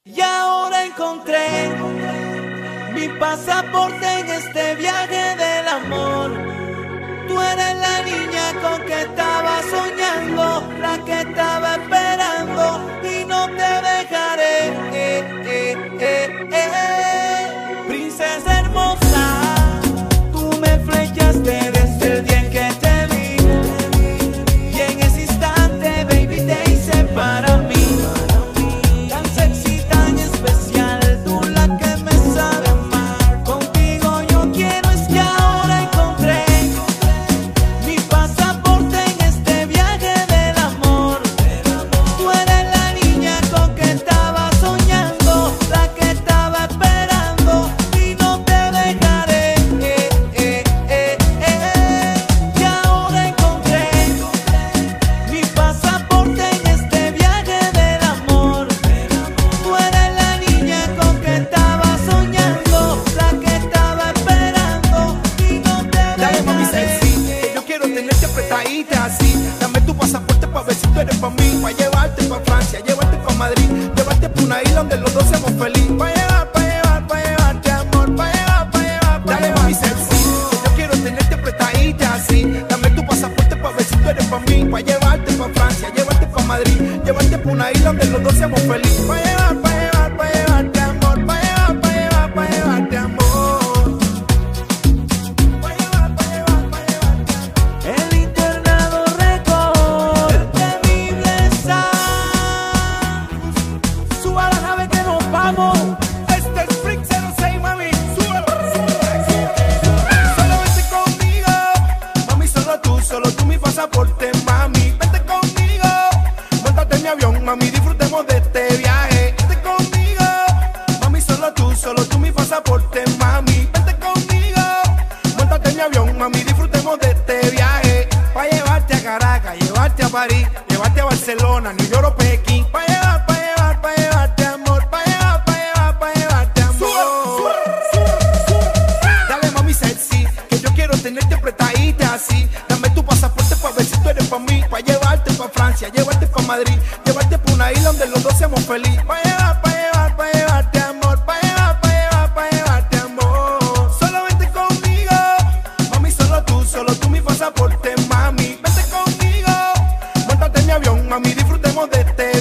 Y ahora encontré mi pasaporte en este viaje del amor. Tú eres la niña con que estaba soñando, la que estaba esperando y no te dejaré. Princesa hermosa, tú me flechaste desde el día en que te vi, y en ese instante, baby, te hice para mí. Tan sexy, tan especial, tú la que me sabe amar. Contigo yo quiero, es que ahora encontré mi pasaporte en este viaje del amor. Tú eres la niña con que estaba soñando, la que estaba esperando y no te dejaré. Y ahora encontré mi pasaporte en este viaje del amor. Tú eres la niña con que estaba soñando, la que estaba esperando y no te dejaré. Dale mami sexy, que yo quiero tenerte apretadita así. Dame tu pasaporte pa' ver si tú eres pa' mí, pa' llevarte pa' Francia, llevarte pa' Madrid, llevarte pa' una isla donde los dos seamos felices. Pa' llevarte amor, pa' llevar. Dale mami sexy, que yo quiero tenerte apretadita así. Dame tu pasaporte pa' ver si tú eres pa' mí, pa' llevarte pa' Francia, llevarte pa' Madrid, llevarte pa' una isla donde los dos seamos felices. Pa' llevarte amor, pa' llevarte amor. El internado Record, el temible Sound. Suba la nave que nos vamos. Este es Freak 06, mami, súbelo. Solo vente conmigo, mami, solo tú mi pasaporte, mami. Vente conmigo, móntate en mi avión, mami, disfrutemos de este viaje. Vente conmigo, mami, solo tú mi pasaporte, mami. Vente conmigo, móntate en mi avión, mami, disfrutemos de este viaje. Pa' llevarte a Caracas, llevarte a París, llevarte a Barcelona, New York o Pekín. Pa' llevarte amor, pa' llevarte amor. Dale mami sexy, que yo quiero tenerte apretadita así. Dame tu pasaporte pa' ver si tú eres pa' mí, pa' llevarte pa' Francia, llevarte pa' Madrid, llevarte pa' una isla donde los dos seamos felices. Pa' llevarte amor, pa' llevarte amor. Solo vente conmigo, mami, solo tú mi pasaporte, mami. Vente conmigo, móntate en mi avión, mami, disfrutemos de este